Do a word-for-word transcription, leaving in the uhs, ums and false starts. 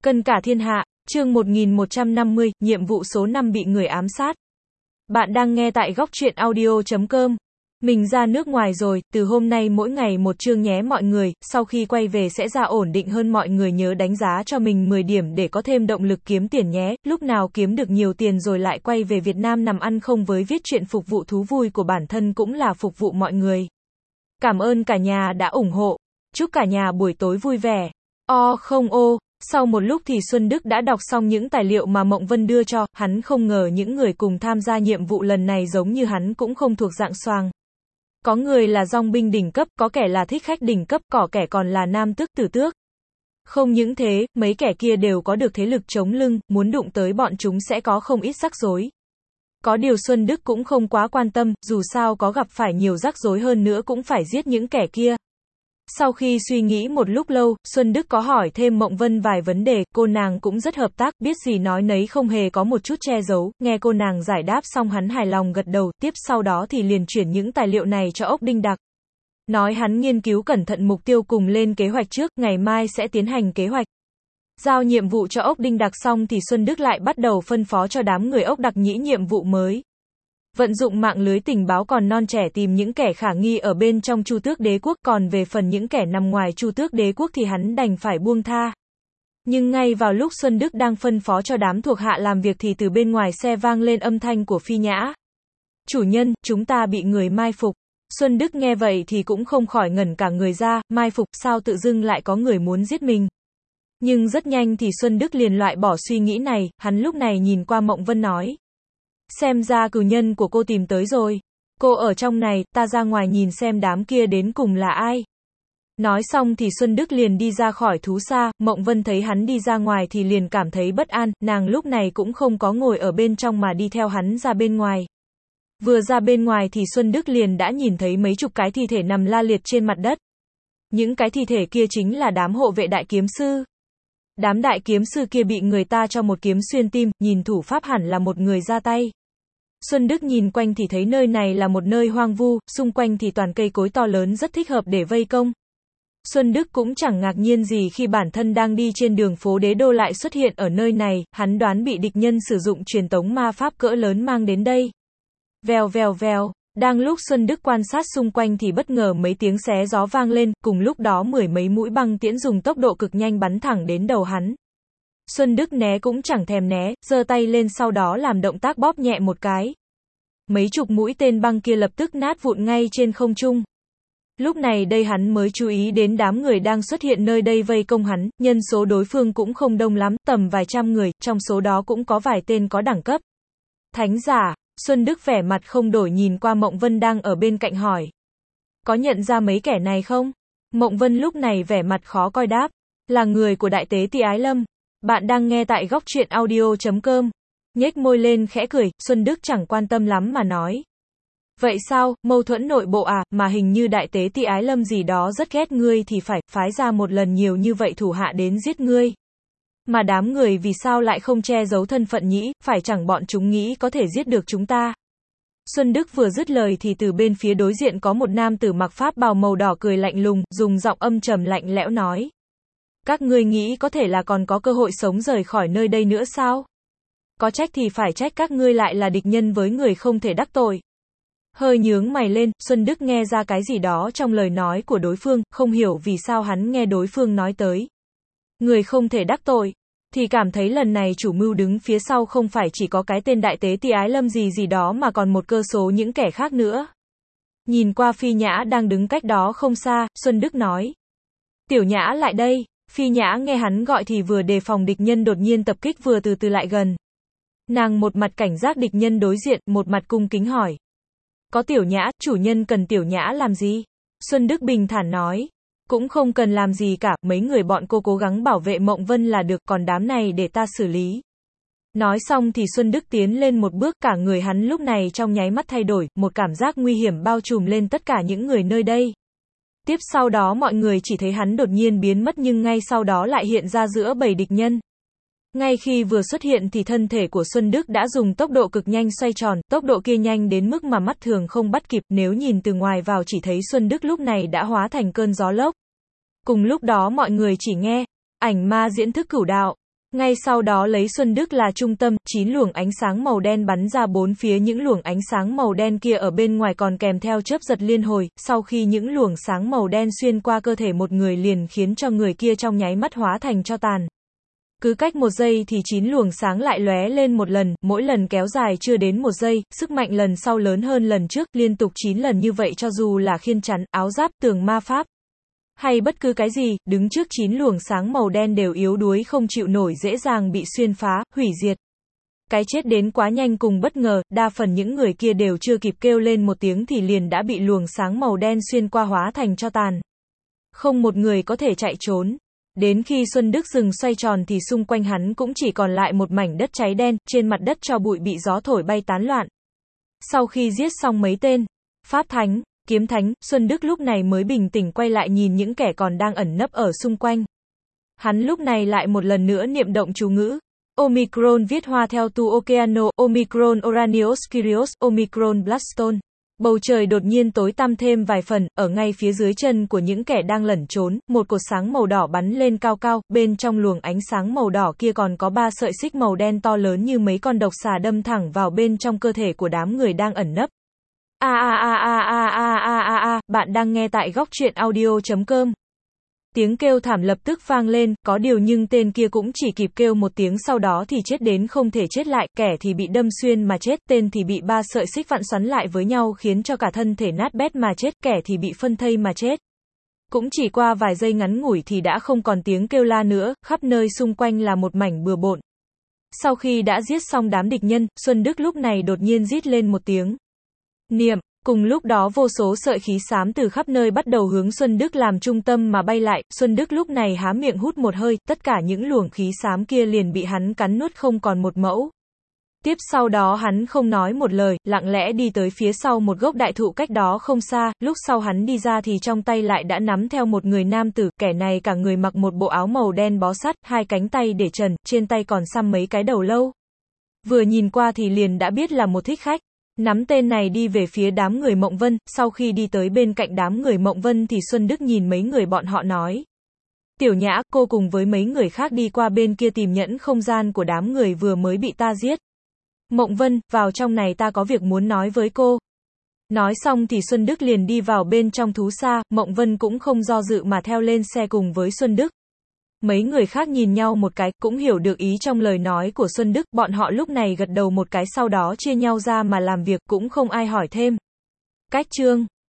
Cân cả thiên hạ, chương một nghìn một trăm năm mươi, nhiệm vụ số năm bị người ám sát. Bạn đang nghe tại góc truyện audio chấm com. Mình ra nước ngoài rồi, từ hôm nay mỗi ngày một chương nhé mọi người, sau khi quay về sẽ ra ổn định hơn mọi người nhớ đánh giá cho mình mười điểm để có thêm động lực kiếm tiền nhé, lúc nào kiếm được nhiều tiền rồi lại quay về Việt Nam nằm ăn không với viết chuyện phục vụ thú vui của bản thân cũng là phục vụ mọi người. Cảm ơn cả nhà đã ủng hộ, chúc cả nhà buổi tối vui vẻ. O không ô. Sau một lúc thì Xuân Đức đã đọc xong những tài liệu mà Mộng Vân đưa cho, hắn không ngờ những người cùng tham gia nhiệm vụ lần này giống như hắn cũng không thuộc dạng xoàng. Có người là dong binh đỉnh cấp, có kẻ là thích khách đỉnh cấp, có kẻ còn là nam tước tử tước. Không những thế, mấy kẻ kia đều có được thế lực chống lưng, muốn đụng tới bọn chúng sẽ có không ít rắc rối. Có điều Xuân Đức cũng không quá quan tâm, dù sao có gặp phải nhiều rắc rối hơn nữa cũng phải giết những kẻ kia. Sau khi suy nghĩ một lúc lâu, Xuân Đức có hỏi thêm Mộng Vân vài vấn đề, cô nàng cũng rất hợp tác, biết gì nói nấy không hề có một chút che giấu, nghe cô nàng giải đáp xong hắn hài lòng gật đầu, tiếp sau đó thì liền chuyển những tài liệu này cho Ốc Đinh Đặc. Nói hắn nghiên cứu cẩn thận mục tiêu cùng lên kế hoạch trước, ngày mai sẽ tiến hành kế hoạch. Giao nhiệm vụ cho Ốc Đinh Đặc xong thì Xuân Đức lại bắt đầu phân phó cho đám người Ốc Đặc nhĩ nhiệm vụ mới. Vận dụng mạng lưới tình báo còn non trẻ tìm những kẻ khả nghi ở bên trong Chu Tước Đế quốc, còn về phần những kẻ nằm ngoài Chu Tước Đế quốc thì hắn đành phải buông tha. Nhưng ngay vào lúc Xuân Đức đang phân phó cho đám thuộc hạ làm việc thì từ bên ngoài xe vang lên âm thanh của Phi Nhã. Chủ nhân, chúng ta bị người mai phục. Xuân Đức nghe vậy thì cũng không khỏi ngẩn cả người ra, mai phục, sao tự dưng lại có người muốn giết mình. Nhưng rất nhanh thì Xuân Đức liền loại bỏ suy nghĩ này, hắn lúc này nhìn qua Mộng Vân nói. Xem ra cừu nhân của cô tìm tới rồi. Cô ở trong này, ta ra ngoài nhìn xem đám kia đến cùng là ai. Nói xong thì Xuân Đức liền đi ra khỏi thú xa, Mộng Vân thấy hắn đi ra ngoài thì liền cảm thấy bất an, nàng lúc này cũng không có ngồi ở bên trong mà đi theo hắn ra bên ngoài. Vừa ra bên ngoài thì Xuân Đức liền đã nhìn thấy mấy chục cái thi thể nằm la liệt trên mặt đất. Những cái thi thể kia chính là đám hộ vệ đại kiếm sư. Đám đại kiếm sư kia bị người ta cho một kiếm xuyên tim, nhìn thủ pháp hẳn là một người ra tay. Xuân Đức nhìn quanh thì thấy nơi này là một nơi hoang vu, xung quanh thì toàn cây cối to lớn rất thích hợp để vây công. Xuân Đức cũng chẳng ngạc nhiên gì khi bản thân đang đi trên đường phố Đế Đô lại xuất hiện ở nơi này, hắn đoán bị địch nhân sử dụng truyền tống ma pháp cỡ lớn mang đến đây. Vèo vèo vèo, đang lúc Xuân Đức quan sát xung quanh thì bất ngờ mấy tiếng xé gió vang lên, cùng lúc đó mười mấy mũi băng tiễn dùng tốc độ cực nhanh bắn thẳng đến đầu hắn. Xuân Đức né cũng chẳng thèm né, giơ tay lên sau đó làm động tác bóp nhẹ một cái. Mấy chục mũi tên băng kia lập tức nát vụn ngay trên không trung. Lúc này đây hắn mới chú ý đến đám người đang xuất hiện nơi đây vây công hắn, nhân số đối phương cũng không đông lắm, tầm vài trăm người, trong số đó cũng có vài tên có đẳng cấp. Thánh giả, Xuân Đức vẻ mặt không đổi nhìn qua Mộng Vân đang ở bên cạnh hỏi. Có nhận ra mấy kẻ này không? Mộng Vân lúc này vẻ mặt khó coi đáp. Là người của Đại Tế Ti Ái Lâm. Bạn đang nghe tại góc truyện audio chấm com. Nhếch môi lên khẽ cười, Xuân Đức chẳng quan tâm lắm mà nói. Vậy sao, mâu thuẫn nội bộ à, mà hình như Đại Tế Ti Ái Lâm gì đó rất ghét ngươi thì phải, phái ra một lần nhiều như vậy thủ hạ đến giết ngươi. Mà đám người vì sao lại không che giấu thân phận nhỉ, phải chẳng bọn chúng nghĩ có thể giết được chúng ta. Xuân Đức vừa dứt lời thì từ bên phía đối diện có một nam tử mặc pháp bào màu đỏ cười lạnh lùng, dùng giọng âm trầm lạnh lẽo nói. Các ngươi nghĩ có thể là còn có cơ hội sống rời khỏi nơi đây nữa sao? Có trách thì phải trách các ngươi lại là địch nhân với người không thể đắc tội. Hơi nhướng mày lên, Xuân Đức nghe ra cái gì đó trong lời nói của đối phương, không hiểu vì sao hắn nghe đối phương nói tới. Người không thể đắc tội, thì cảm thấy lần này chủ mưu đứng phía sau không phải chỉ có cái tên Đại Tế Ti Ái Lâm gì gì đó mà còn một cơ số những kẻ khác nữa. Nhìn qua Phi Nhã đang đứng cách đó không xa, Xuân Đức nói. Tiểu Nhã lại đây. Phi Nhã nghe hắn gọi thì vừa đề phòng địch nhân đột nhiên tập kích vừa từ từ lại gần. Nàng một mặt cảnh giác địch nhân đối diện, một mặt cung kính hỏi. Có Tiểu Nhã, chủ nhân cần Tiểu Nhã làm gì? Xuân Đức bình thản nói. Cũng không cần làm gì cả, mấy người bọn cô cố gắng bảo vệ Mộng Vân là được, còn đám này để ta xử lý. Nói xong thì Xuân Đức tiến lên một bước, cả người hắn lúc này trong nháy mắt thay đổi, một cảm giác nguy hiểm bao trùm lên tất cả những người nơi đây. Tiếp sau đó mọi người chỉ thấy hắn đột nhiên biến mất nhưng ngay sau đó lại hiện ra giữa bầy địch nhân. Ngay khi vừa xuất hiện thì thân thể của Xuân Đức đã dùng tốc độ cực nhanh xoay tròn, tốc độ kia nhanh đến mức mà mắt thường không bắt kịp, nếu nhìn từ ngoài vào chỉ thấy Xuân Đức lúc này đã hóa thành cơn gió lốc. Cùng lúc đó mọi người chỉ nghe, ảnh ma diễn thức cửu đạo. Ngay sau đó lấy Xuân Đức là trung tâm, chín luồng ánh sáng màu đen bắn ra bốn phía, những luồng ánh sáng màu đen kia ở bên ngoài còn kèm theo chớp giật liên hồi, sau khi những luồng sáng màu đen xuyên qua cơ thể một người liền khiến cho người kia trong nháy mắt hóa thành tro tàn. Cứ cách một giây thì chín luồng sáng lại lóe lên một lần, mỗi lần kéo dài chưa đến một giây, sức mạnh lần sau lớn hơn lần trước, liên tục chín lần như vậy cho dù là khiên chắn, áo giáp, tường ma pháp, hay bất cứ cái gì, đứng trước chín luồng sáng màu đen đều yếu đuối không chịu nổi, dễ dàng bị xuyên phá, hủy diệt. Cái chết đến quá nhanh cùng bất ngờ, đa phần những người kia đều chưa kịp kêu lên một tiếng thì liền đã bị luồng sáng màu đen xuyên qua hóa thành tro tàn. Không một người có thể chạy trốn. Đến khi Xuân Đức dừng xoay tròn thì xung quanh hắn cũng chỉ còn lại một mảnh đất cháy đen, trên mặt đất tro bụi bị gió thổi bay tán loạn. Sau khi giết xong mấy tên Pháp Thánh, Kiếm Thánh, Xuân Đức lúc này mới bình tĩnh quay lại nhìn những kẻ còn đang ẩn nấp ở xung quanh. Hắn lúc này lại một lần nữa niệm động chú ngữ. Omicron viết hoa theo tu Okeano, Omicron Oranios Kyrios, Omicron Blackstone. Bầu trời đột nhiên tối tăm thêm vài phần, ở ngay phía dưới chân của những kẻ đang lẩn trốn, một cột sáng màu đỏ bắn lên cao cao, bên trong luồng ánh sáng màu đỏ kia còn có ba sợi xích màu đen to lớn như mấy con độc xà đâm thẳng vào bên trong cơ thể của đám người đang ẩn nấp. A a a a a a a a a, bạn đang nghe tại góc truyện audio chấm com. Tiếng kêu thảm lập tức vang lên, có điều nhưng tên kia cũng chỉ kịp kêu một tiếng sau đó thì chết đến không thể chết lại, kẻ thì bị đâm xuyên mà chết, tên thì bị ba sợi xích vặn xoắn lại với nhau khiến cho cả thân thể nát bét mà chết, kẻ thì bị phân thây mà chết. Cũng chỉ qua vài giây ngắn ngủi thì đã không còn tiếng kêu la nữa, khắp nơi xung quanh là một mảnh bừa bộn. Sau khi đã giết xong đám địch nhân, Xuân Đức lúc này đột nhiên rít lên một tiếng. Niệm. Cùng lúc đó vô số sợi khí xám từ khắp nơi bắt đầu hướng Xuân Đức làm trung tâm mà bay lại, Xuân Đức lúc này há miệng hút một hơi, tất cả những luồng khí xám kia liền bị hắn cắn nuốt không còn một mẫu. Tiếp sau đó hắn không nói một lời, lặng lẽ đi tới phía sau một gốc đại thụ cách đó không xa, lúc sau hắn đi ra thì trong tay lại đã nắm theo một người nam tử, kẻ này cả người mặc một bộ áo màu đen bó sắt, hai cánh tay để trần, trên tay còn xăm mấy cái đầu lâu. Vừa nhìn qua thì liền đã biết là một thích khách. Nắm tên này đi về phía đám người Mộng Vân, sau khi đi tới bên cạnh đám người Mộng Vân thì Xuân Đức nhìn mấy người bọn họ nói. Tiểu Nhã, cô cùng với mấy người khác đi qua bên kia tìm nhẫn không gian của đám người vừa mới bị ta giết. Mộng Vân, vào trong này ta có việc muốn nói với cô. Nói xong thì Xuân Đức liền đi vào bên trong thú xa, Mộng Vân cũng không do dự mà theo lên xe cùng với Xuân Đức. Mấy người khác nhìn nhau một cái, cũng hiểu được ý trong lời nói của Xuân Đức, bọn họ lúc này gật đầu một cái sau đó chia nhau ra mà làm việc, cũng không ai hỏi thêm. Cách chương